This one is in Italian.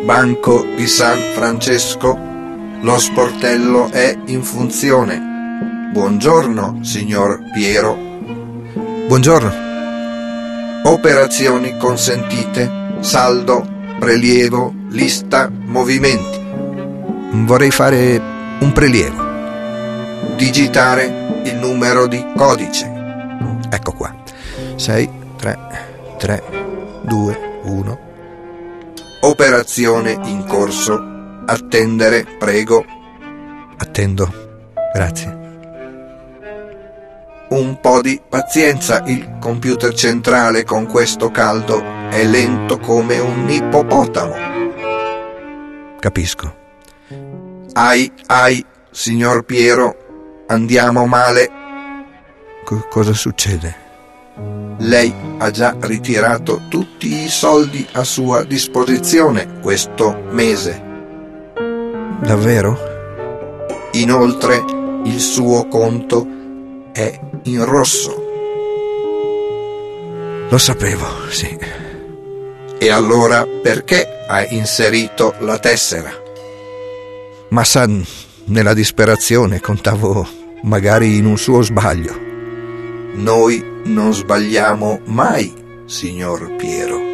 Banco di San Francesco, lo sportello è in funzione. Buongiorno, signor Piero. Buongiorno. Operazioni consentite, saldo, prelievo, lista, movimenti. Vorrei fare un prelievo. Digitare il numero di codice. Ecco qua. 6 3 3 2 1. Operazione in corso. Attendere, prego. Attendo. Grazie. Un po' di pazienza, il computer centrale con questo caldo è lento come un ippopotamo. Capisco. Ai, signor Piero, andiamo male. Cosa succede? Lei ha già ritirato tutti i soldi a sua disposizione questo mese. Davvero? Inoltre, il suo conto è in rosso. Lo sapevo, sì. E allora perché ha inserito la tessera? Ma sa, nella disperazione contavo magari in un suo sbaglio. Noi non sbagliamo mai, signor Piero.